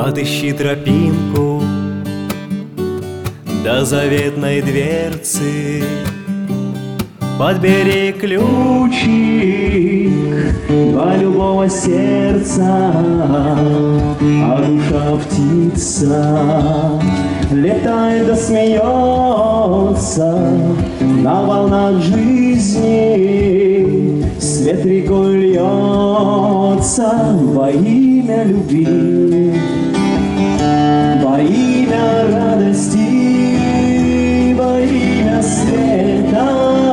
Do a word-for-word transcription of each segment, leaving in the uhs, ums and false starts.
Отыщи тропинку до заветной дверцы, подбери ключик для любого сердца, а душа птица летает да смеется на волнах жизни, свет рекой льется во имя любви, во имя радости, во имя света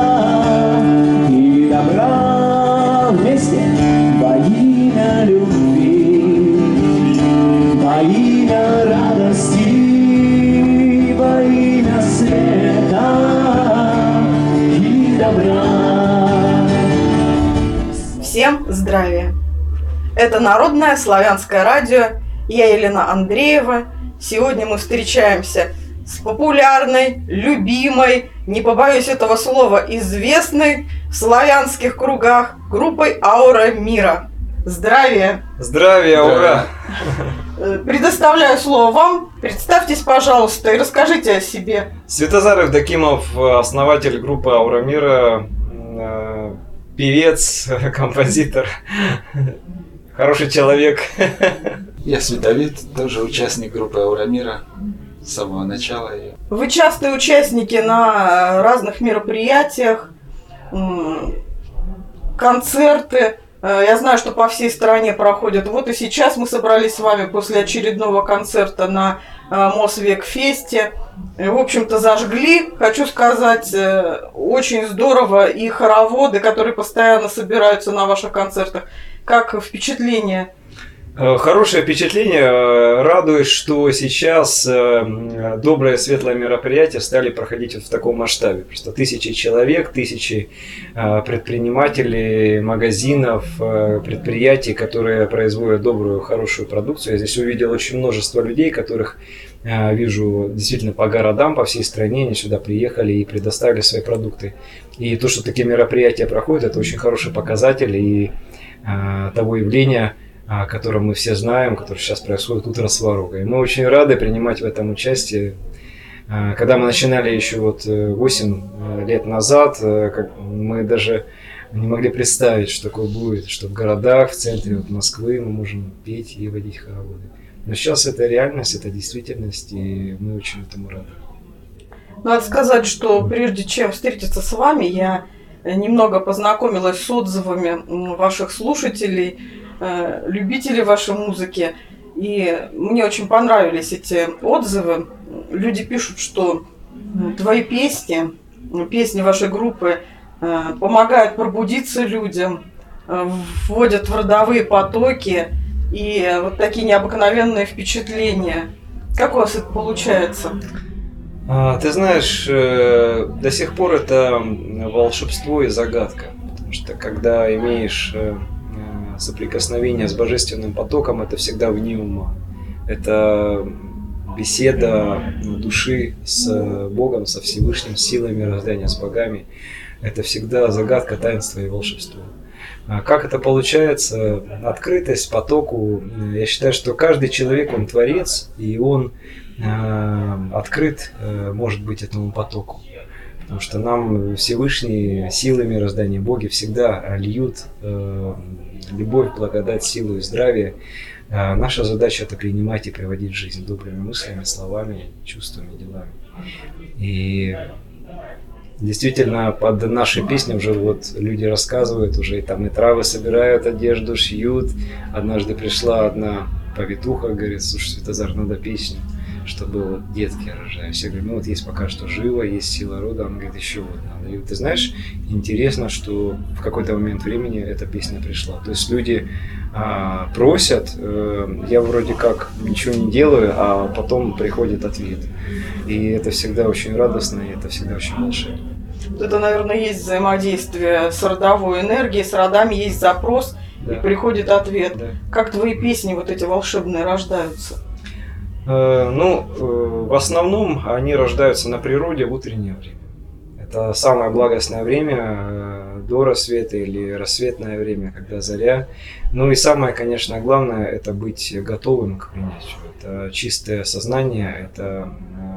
и добра вместе, во имя любви, во имя радости, во имя света и добра. Всем здравия! Это Народное славянское радио. Я Елена Андреева. Сегодня мы встречаемся с популярной, любимой, не побоюсь этого слова, известной в славянских кругах группой «Аура Мира». Здравия! Здравия, ура! Предоставляю слово вам. Представьтесь, пожалуйста, и расскажите о себе. Святозар Евдокимов, основатель группы «Аура Мира», певец, композитор, хороший человек. Я Световид, тоже участник группы «Аура Мира» с самого начала ее. Вы частые участники на разных мероприятиях, концерты. Я знаю, что по всей стране проходят. Вот и сейчас мы собрались с вами после очередного концерта на Мосвекфесте. В общем-то, зажгли, хочу сказать, очень здорово. И хороводы, которые постоянно собираются на ваших концертах. Как впечатление? Хорошее впечатление. Радует, что сейчас добрые, светлые мероприятия стали проходить вот в таком масштабе. Просто тысячи человек, тысячи предпринимателей, магазинов, предприятий, которые производят добрую, хорошую продукцию. Я здесь увидел очень множество людей, которых вижу действительно по городам, по всей стране. Они сюда приехали и предоставили свои продукты. И то, что такие мероприятия проходят, это очень хороший показатель и того явления, о котором мы все знаем, которое сейчас происходит, утро Сварога. И мы очень рады принимать в этом участие. Когда мы начинали еще вот восемь лет назад, мы даже не могли представить, что такое будет, что в городах, в центре вот Москвы мы можем петь и водить хороводы. Но сейчас это реальность, это действительность, и мы очень этому рады. Надо сказать, что прежде чем встретиться с вами, я немного познакомилась с отзывами ваших слушателей, любителей вашей музыки. И мне очень понравились эти отзывы. Люди пишут, что твои песни, песни вашей группы помогают пробудиться людям, вводят в родовые потоки и вот такие необыкновенные впечатления. Как у вас это получается? Ты знаешь, до сих пор это волшебство и загадка. Потому что когда имеешь соприкосновение с божественным потоком, это всегда вне ума. Это беседа души с Богом, со Всевышним, с силой мироздания, с богами. Это всегда загадка, таинство и волшебство. Как это получается? Открытость потоку. Я считаю, что каждый человек, он творец, и он открыт, может быть, этому потоку. Потому что нам Всевышние силы мироздания, боги всегда льют любовь, благодать, силу и здравие. Наша задача — это принимать и приводить в жизнь добрыми мыслями, словами, чувствами, делами. И действительно, под наши песни уже вот люди рассказывают, уже там и травы собирают, одежду шьют. Однажды пришла одна повитуха, говорит: слушай, Святозар, надо песню, чтобы вот детки рожались. Я говорю: ну вот есть пока что живо, есть сила рода. Он говорит: еще вот надо. И ты знаешь, интересно, что в какой-то момент времени эта песня пришла. То есть люди а, просят, э, я вроде как ничего не делаю, а потом приходит ответ. И это всегда очень радостно, и это всегда очень волшебно. Это, наверное, есть взаимодействие с родовой энергией, с родами есть запрос, да, и приходит ответ. Да. Как твои песни вот эти волшебные рождаются? Э, ну, э, в основном они рождаются на природе в утреннее время. Это самое благостное время до рассвета или рассветное время, когда заря. Ну и самое, конечно, главное, это быть готовым к принятию. Это чистое сознание, это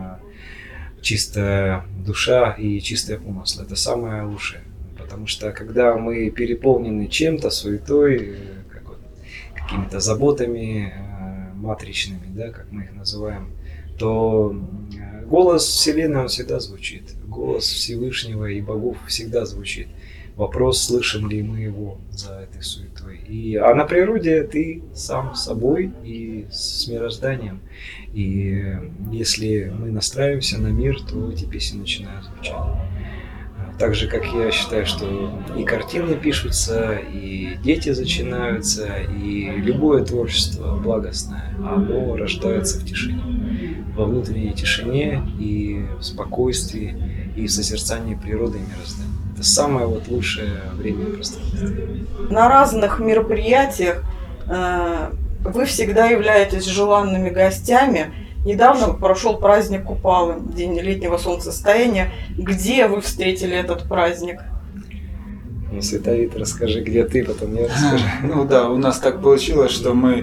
чистая душа и чистое помысло. Это самое лучшее. Потому что когда мы переполнены чем-то, суетой, как вот, какими-то заботами матричными, да, как мы их называем, то голос Вселенной, он всегда звучит. Голос Всевышнего и богов всегда звучит. Вопрос, слышим ли мы его за этой суетой. И, а на природе ты сам с собой и с мирозданием. И если мы настраиваемся на мир, то эти песни начинают звучать. Так же, как я считаю, что и картины пишутся, и дети зачинаются, и любое творчество благостное, оно рождается в тишине. Во внутренней тишине и в спокойствии, и в созерцании природы и мироздания. Это самое вот лучшее время и пространство. На разных мероприятиях э, вы всегда являетесь желанными гостями. Недавно прошел праздник Купалы, день летнего солнцестояния. Где вы встретили этот праздник? Ну, Световид, расскажи, где ты, потом я расскажу. Ну да, у нас так получилось, что мы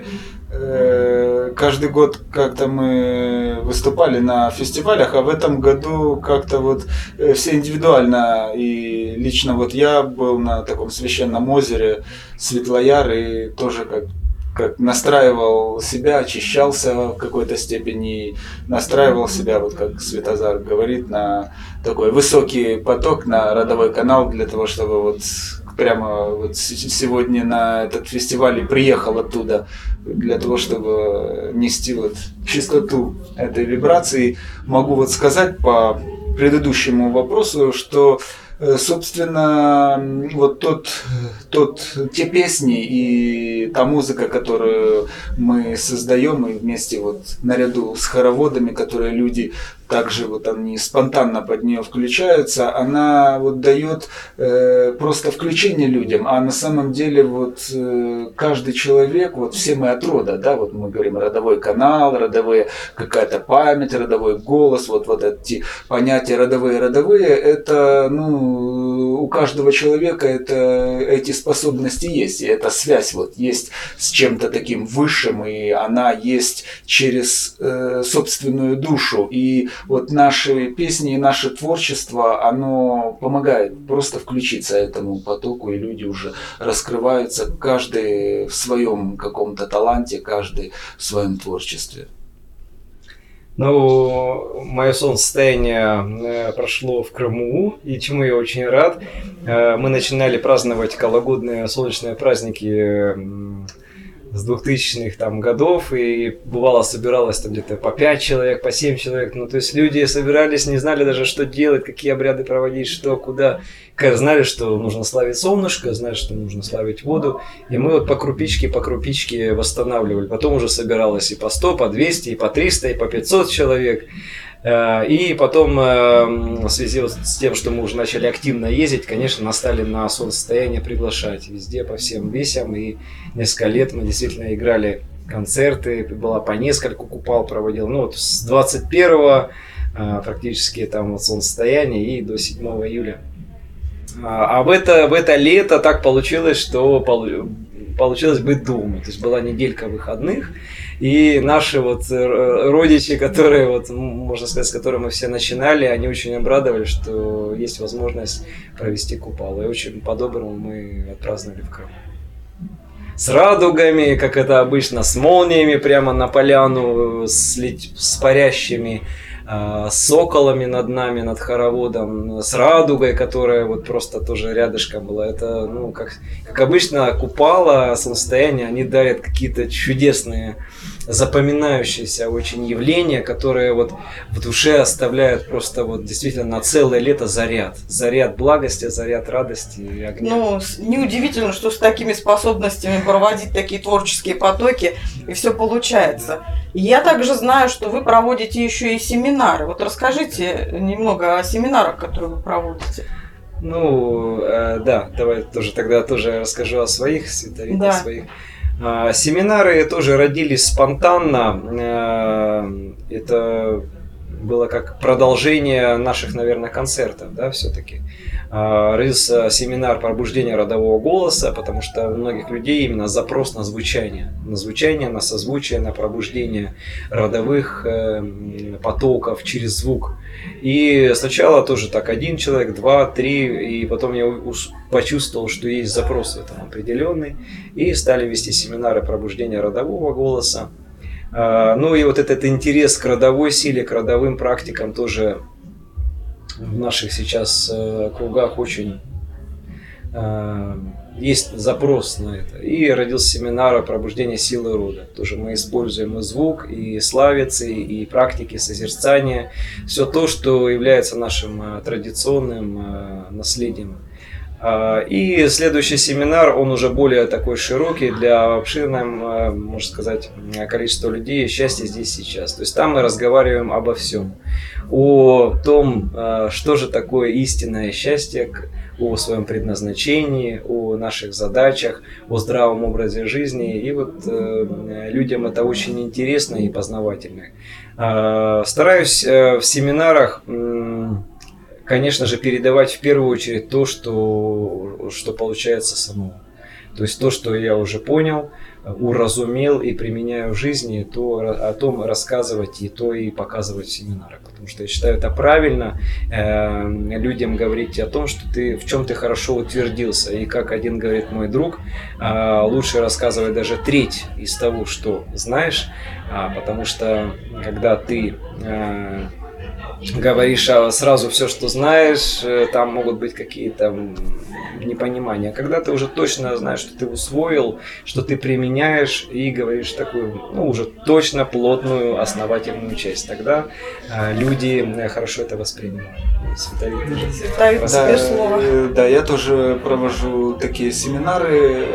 э, каждый год как-то мы выступали на фестивалях, а в этом году как-то вот э, все индивидуально. И лично вот я был на таком священном озере Светлояр и тоже как как настраивал себя, очищался в какой-то степени, настраивал себя, вот как Светозар говорит, на такой высокий поток, на родовой канал, для того, чтобы вот прямо вот сегодня на этот фестиваль и приехал оттуда, для того, чтобы нести вот чистоту этой вибрации. Могу вот сказать по предыдущему вопросу, что собственно, вот тот, тот, те песни и та музыка, которую мы создаем, и вместе вот наряду с хороводами, которые люди также вот они спонтанно под нее включаются, она вот дает э, просто включение людям, а на самом деле вот э, каждый человек, вот все мы от рода, да, вот мы говорим родовой канал, родовые какая-то память, родовой голос, вот, вот эти понятия родовые, родовые, это, ну, у каждого человека это, эти способности есть, и эта связь вот есть с чем-то таким высшим, и она есть через э, собственную душу, и вот наши песни и наше творчество, оно помогает просто включиться этому потоку, и люди уже раскрываются, каждый в своем каком-то таланте, каждый в своем творчестве. Ну, мое солнцестояние прошло в Крыму, и чему я очень рад. Мы начинали праздновать кологодные солнечные праздники с двухтысячных там годов, и бывало собиралось там где-то по пять человек, по семь человек, ну то есть люди собирались, не знали даже, что делать, какие обряды проводить, что, куда, знали, что нужно славить солнышко, знали, что нужно славить воду, и мы вот по крупичке, по крупичке восстанавливали, потом уже собиралось и по сто, по двести, и по триста, и по пятьсот человек. И потом, в связи с тем, что мы уже начали активно ездить, конечно, нас стали на солнцестояние приглашать везде, по всем весям. И несколько лет мы действительно играли концерты, было по нескольку купал проводил. Ну вот с двадцать первого практически там вот солнцестояние и до седьмого июля. А в это, в это лето так получилось, что получилось быть дома. То есть была неделька выходных. И наши вот родичи, которые, вот, можно сказать, с которыми мы все начинали, они очень обрадовались, что есть возможность провести купал. И очень по-доброму мы отпраздновали в Крыму. С радугами, как это обычно, с молниями прямо на поляну, с, с парящими э, соколами над нами, над хороводом, с радугой, которая вот просто тоже рядышком была. Это, ну, как, как обычно, купала, солнцестояние, они дарят какие-то чудесные, запоминающиеся очень явления, которые вот в душе оставляют просто вот действительно на целое лето заряд. Заряд благости, заряд радости и огня. Ну, неудивительно, что с такими способностями проводить такие творческие потоки, и все получается. И я также знаю, что вы проводите еще и семинары. Вот расскажите немного о семинарах, которые вы проводите. Ну, э, да, давай тоже тогда тоже расскажу о своих, Световид, да. о своих. Семинары тоже родились спонтанно. Это было как продолжение наших, наверное, концертов, да, все-таки. Родился семинар пробуждения родового голоса, потому что у многих людей именно запрос на звучание, на звучание, на созвучие, на пробуждение родовых потоков через звук. И сначала тоже так один человек, два, три, и потом я почувствовал, что есть запрос в этом определенный, и стали вести семинары пробуждения родового голоса. Ну и вот этот интерес к родовой силе, к родовым практикам тоже в наших сейчас кругах очень есть запрос на это. И родился семинар пробуждения силы рода. Тоже мы используем и звук, и славицы, и практики созерцания. Все то, что является нашим традиционным наследием. И следующий семинар, он уже более такой широкий для обширного, можно сказать, количества людей. Счастье здесь сейчас. То есть там мы разговариваем обо всем. О том, что же такое истинное счастье, о своем предназначении, о наших задачах, о здравом образе жизни. И вот людям это очень интересно и познавательно. Стараюсь в семинарах, конечно же, передавать в первую очередь то, что, что получается самому. То есть то, что я уже понял, уразумел и применяю в жизни, то о том рассказывать и то и показывать в семинарах. Потому что я считаю это правильно э, людям говорить о том, что ты в чем ты хорошо утвердился. И как один говорит мой друг, э, лучше рассказывать даже треть из того, что знаешь, э, потому что когда ты э, говоришь сразу все, что знаешь, там могут быть какие-то непонимания. Когда ты уже точно знаешь, что ты усвоил, что ты применяешь и говоришь такую, ну, уже точно плотную, основательную часть, тогда э, люди хорошо это воспринимают. Световид тоже. Световид, да, тебе слово. Да, я тоже провожу такие семинары,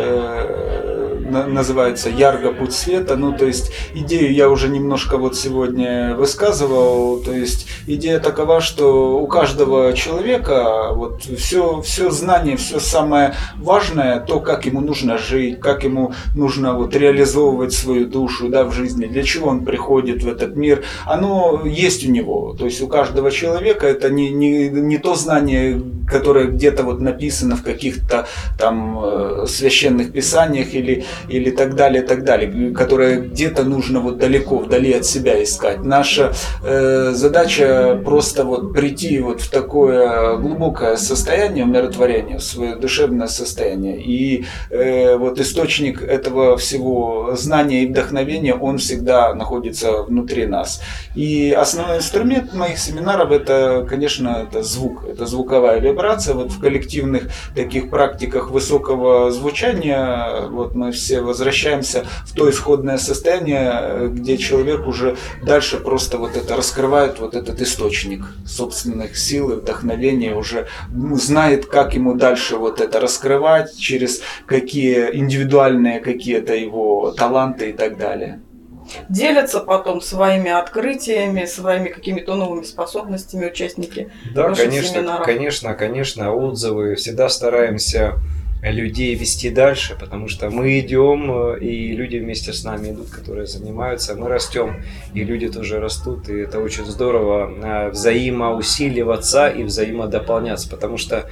э, называются «Ярго. Путь света». Ну, то есть идею я уже немножко вот сегодня высказывал. То есть идея такова, что у каждого человека вот все, все знание, все самое важное, то, как ему нужно жить, как ему нужно вот реализовывать свою душу, да, в жизни, для чего он приходит в этот мир, оно есть у него. То есть у каждого человека это не, не, не то знание, которое где-то вот написано в каких-то там э, священных писаниях или, или так далее, так далее, которое где-то нужно вот далеко, вдали от себя искать. Наша э, задача просто вот прийти вот в такое глубокое состояние умиротворения, в свое душевное состояние. И э, вот источник этого всего знания и вдохновения, он всегда находится внутри нас. И основной инструмент моих семинаров это, конечно, это звук, это звуковая вибрация. Вот в коллективных таких практиках высокого звучания вот мы все возвращаемся в то исходное состояние, где человек уже дальше просто вот это раскрывает, вот этот источник собственных сил и вдохновения, уже знает, как ему дальше вот это раскрывать, через какие индивидуальные какие-то его таланты и так далее. Делятся потом своими открытиями, своими какими-то новыми способностями участники. Да, конечно, конечно, конечно, отзывы. Всегда стараемся людей вести дальше, потому что мы идем, и люди вместе с нами идут, которые занимаются, мы растем, и люди тоже растут, и это очень здорово взаимоусиливаться и взаимодополняться, потому что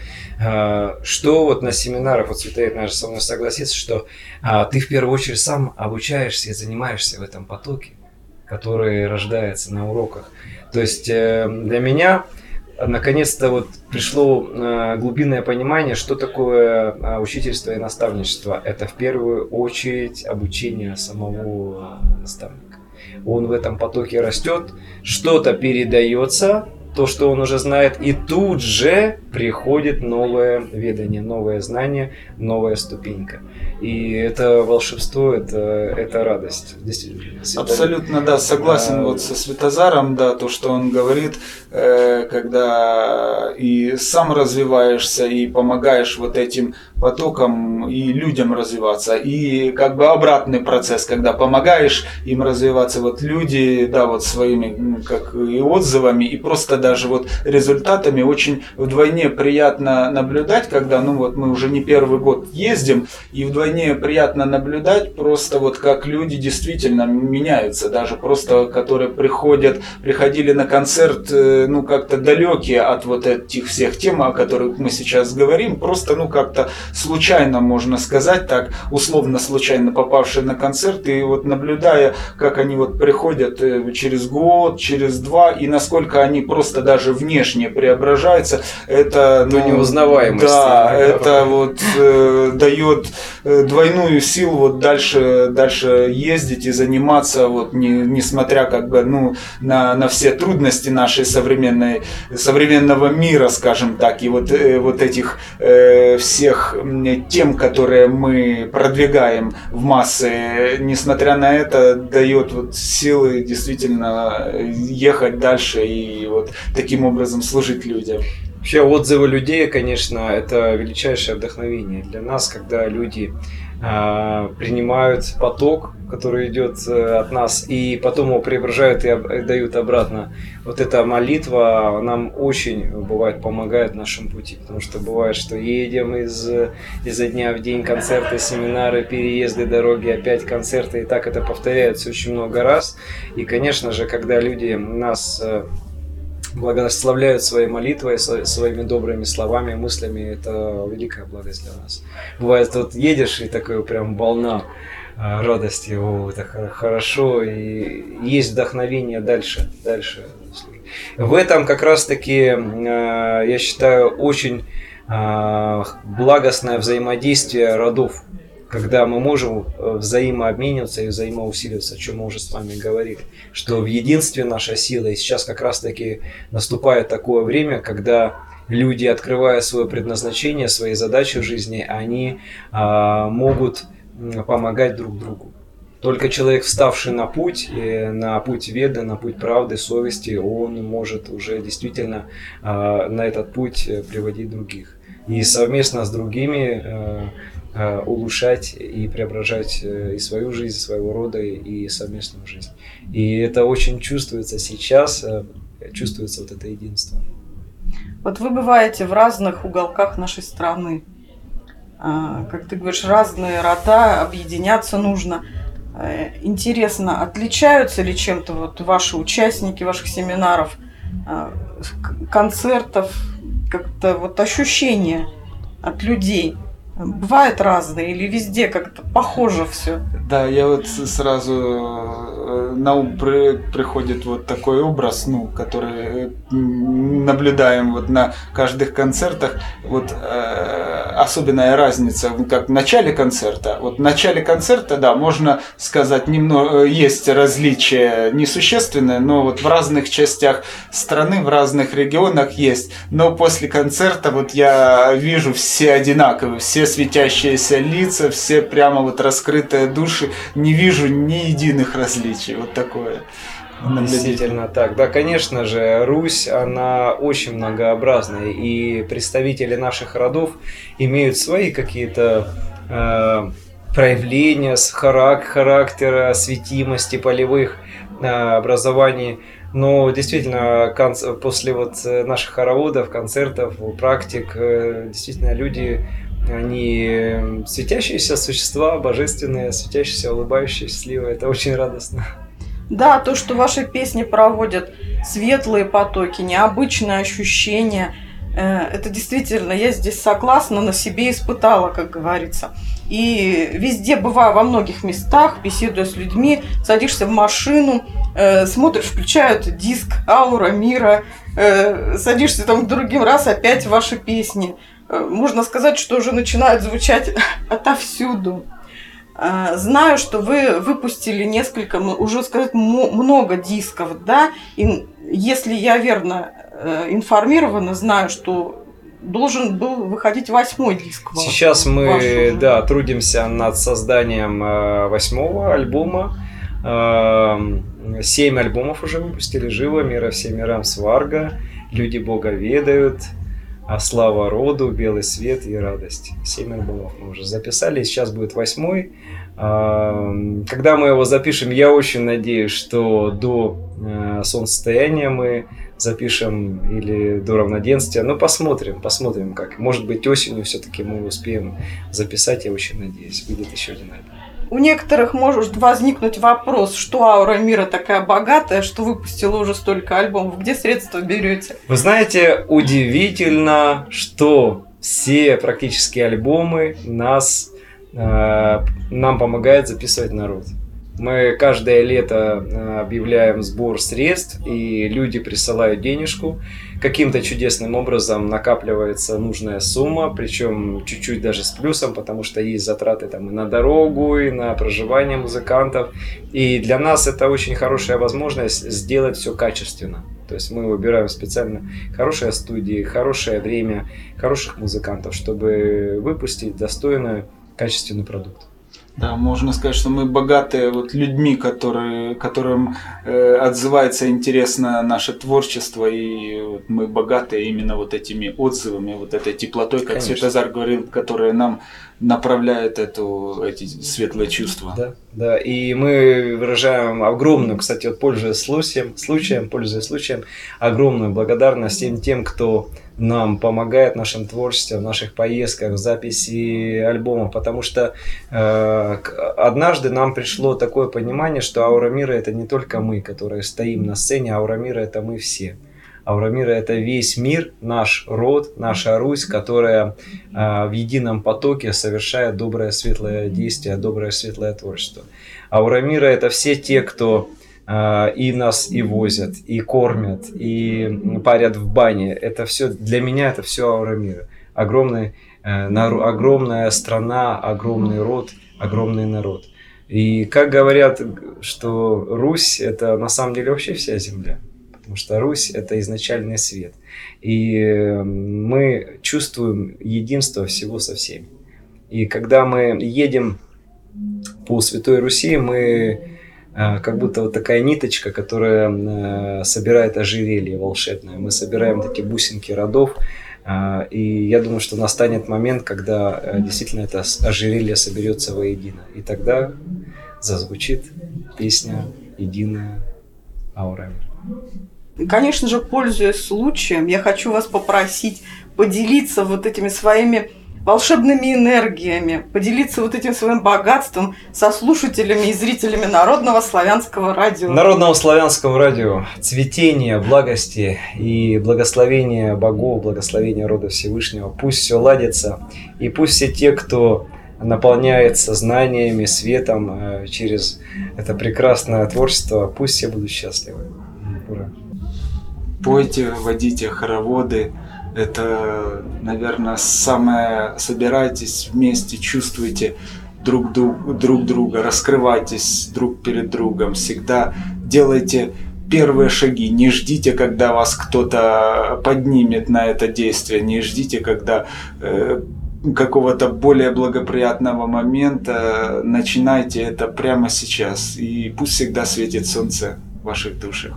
что вот на семинарах, вот Световид, наверное, со мной согласится, что ты в первую очередь сам обучаешься и занимаешься в этом потоке, который рождается на уроках. То есть для меня наконец-то вот пришло э, глубинное понимание, что такое э, учительство и наставничество. Это в первую очередь обучение самого наставника. Он в этом потоке растет, что-то передается, то, что он уже знает, и тут же приходит новое ведание, новое знание, новая ступенька. И это волшебство, это, это радость. Действительно. Абсолютно, да, согласен а, вот со Светозаром, да, то, что он говорит, э, когда и сам развиваешься, и помогаешь вот этим потокам и людям развиваться, и как бы обратный процесс, когда помогаешь им развиваться, вот люди, да, вот своими, ну, как и отзывами, и просто даже вот результатами. Очень вдвойне приятно наблюдать, когда, ну вот мы уже не первый год ездим, и вдвойне приятно наблюдать просто вот как люди действительно меняются, даже просто которые приходят, приходили на концерт, ну как-то далекие от вот этих всех тем, о которых мы сейчас говорим, просто ну как-то случайно, можно сказать так, условно случайно попавшие на концерт, и вот наблюдая, как они вот приходят через год, через два, и насколько они просто даже внешне преображаются, это ну, неузнаваемость. Да, это вот э, дает двойную силу вот дальше, дальше ездить и заниматься, вот не, несмотря как бы ну на, на все трудности нашей современной современного мира, скажем так, и вот э, вот этих э, всех тем, которые мы продвигаем в массы, несмотря на это, дает вот силы действительно ехать дальше и вот таким образом служить людям. Вообще отзывы людей, конечно, это величайшее вдохновение для нас, когда люди э, принимают поток, который идет от нас, и потом его преображают и об, дают обратно. Вот эта молитва нам очень, бывает, помогает в нашем пути, потому что бывает, что едем из, изо дня в день, концерты, семинары, переезды, дороги, опять концерты, и так это повторяется очень много раз. И, конечно же, когда люди нас благословляют своей молитвой, своими добрыми словами, мыслями, это великая благость для нас. Бывает, вот едешь, и такая прям волна радости, о, это хорошо, и есть вдохновение дальше, дальше. В этом как раз-таки, я считаю, очень благостное взаимодействие родов, когда мы можем взаимообмениваться и взаимоусиливаться, о чем мы уже с вами говорили, что в единстве наша сила, и сейчас как раз-таки наступает такое время, когда люди, открывая свое предназначение, свои задачи в жизни, они могут помогать друг другу. Только человек, вставший на путь, на путь веды, на путь правды, совести, он может уже действительно на этот путь приводить других. И совместно с другими улучшать и преображать и свою жизнь, своего рода, и совместную жизнь. И это очень чувствуется сейчас, чувствуется вот это единство. Вот вы бываете в разных уголках нашей страны. Как ты говоришь, разные рода, объединяться нужно. Интересно, отличаются ли чем-то вот ваши участники ваших семинаров, концертов, как-то вот ощущения от людей? Бывает разные или везде как-то похоже все? Да, я вот сразу на ум при, приходит вот такой образ, ну, который наблюдаем вот на каждых концертах. Вот э, особенная разница, как в начале концерта. Вот в начале концерта, да, можно сказать, немного есть различия несущественные, но вот в разных частях страны, в разных регионах есть. Но после концерта вот я вижу все одинаковые, все светящиеся лица, все прямо вот раскрытые души, не вижу ни единых различий, вот такое. Действительно так. Да, конечно же, Русь, она очень многообразная, и представители наших родов имеют свои какие-то э, проявления с характера, светимости, полевых э, образований. Но действительно, после вот наших хороводов, концертов, практик, э, действительно люди, они светящиеся существа, божественные, светящиеся, улыбающиеся, счастливые. Это очень радостно. Да, то, что ваши песни проводят светлые потоки, необычные ощущения, это действительно, я здесь согласна, на себе испытала, как говорится. И везде, бываю во многих местах, беседуя с людьми, садишься в машину, смотришь, включают диск «Аура мира», садишься там в другим раз, опять ваши песни. Можно сказать, что уже начинают звучать отовсюду. Знаю, что вы выпустили несколько, уже сказать, много дисков, да, и если я верно информирована, знаю, что должен был выходить восьмой диск. Сейчас мы, да, трудимся над созданием восьмого альбома. Семь альбомов уже выпустили: «Живо», «Мира всем мирам», «Сварга», «Люди Бога ведают», «А слава роду», «Белый свет» и «Радость». Семь альбомов мы уже записали, сейчас будет восьмой. Когда мы его запишем, я очень надеюсь, что до солнцестояния мы запишем или до равноденствия. Ну, посмотрим, посмотрим как. Может быть, осенью все-таки мы успеем записать, я очень надеюсь. Выйдет еще один альбом. У некоторых может возникнуть вопрос, что аура мира такая богатая, что выпустила уже столько альбомов. Где средства берете? Вы знаете, удивительно, что все практически альбомы нас, э, нам помогает записывать народ. Мы каждое лето объявляем сбор средств, и люди присылают денежку. Каким-то чудесным образом накапливается нужная сумма, причем чуть-чуть даже с плюсом, потому что есть затраты там и на дорогу, и на проживание музыкантов. И для нас это очень хорошая возможность сделать все качественно. То есть мы выбираем специально хорошие студии, хорошее время, хороших музыкантов, чтобы выпустить достойный, качественный продукт. Да, можно сказать, что мы богатые вот людьми, которые, которым э, отзывается интересно наше творчество, и вот мы богатые именно вот этими отзывами, вот этой теплотой, как Конечно. Светозар говорил, которая нам направляет эту, эти светлые чувства. Да, да, и мы выражаем огромную, кстати, вот пользуясь случаем, случаем, пользуясь случаем, огромную благодарность всем тем, кто нам помогает в нашем творчестве, в наших поездках, в записи альбомов, потому что э, однажды нам пришло такое понимание, что аура мира — это не только мы, которые стоим на сцене, аура мира — это мы все. Аура мира — это весь мир, наш род, наша Русь, которая э, в едином потоке совершает доброе светлое действие, доброе светлое творчество. Аура мира — это все те, кто и нас и возят, и кормят, и парят в бане. Это все, для меня это все аура мира. Огромный, э, народ, огромная страна, огромный род, огромный народ. И как говорят, что Русь — это на самом деле вообще вся земля. Потому что Русь — это изначальный свет. И мы чувствуем единство всего со всеми. И когда мы едем по Святой Руси, мы как будто вот такая ниточка, которая собирает ожерелье волшебное. Мы собираем такие бусинки родов. И я думаю, что настанет момент, когда действительно это ожерелье соберется воедино. И тогда зазвучит песня «Единая аура мира». Конечно же, пользуясь случаем, я хочу вас попросить поделиться вот этими своими волшебными энергиями, поделиться вот этим своим богатством со слушателями и зрителями Народного славянского радио. Народного славянского радио. Цветение, благости и благословение богов, благословение рода Всевышнего. Пусть все ладится, и пусть все те, кто наполняется знаниями, светом через это прекрасное творчество, пусть все будут счастливы. Ура! Пойте, водите хороводы. Это, наверное, самое... Собирайтесь вместе, чувствуйте друг, друг, друг друга, раскрывайтесь друг перед другом. Всегда делайте первые шаги. Не ждите, когда вас кто-то поднимет на это действие. Не ждите, когда э, какого-то более благоприятного момента. Начинайте это прямо сейчас. И пусть всегда светит солнце в ваших душах.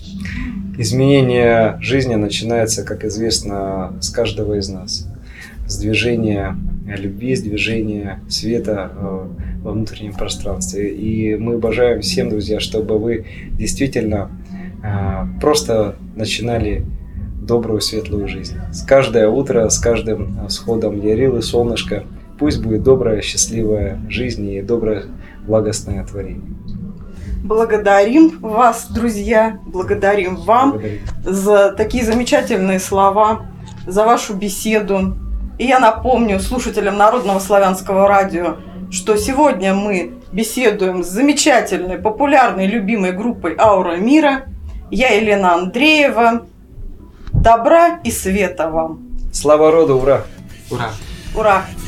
Изменение жизни начинается, как известно, с каждого из нас. С движения любви, с движения света во внутреннем пространстве. И мы бажаем всем, друзья, чтобы вы действительно просто начинали добрую, светлую жизнь. С каждое утро, с каждым всходом Ярилы, солнышко, пусть будет добрая, счастливая жизнь и доброе, благостное творение. Благодарим вас, друзья, благодарим вам благодарим. За такие замечательные слова, за вашу беседу. И я напомню слушателям Народного славянского радио, что сегодня мы беседуем с замечательной, популярной, любимой группой «Аура мира». Я Елена Андреева. Добра и света вам. Слава роду, ура! Ура! Ура!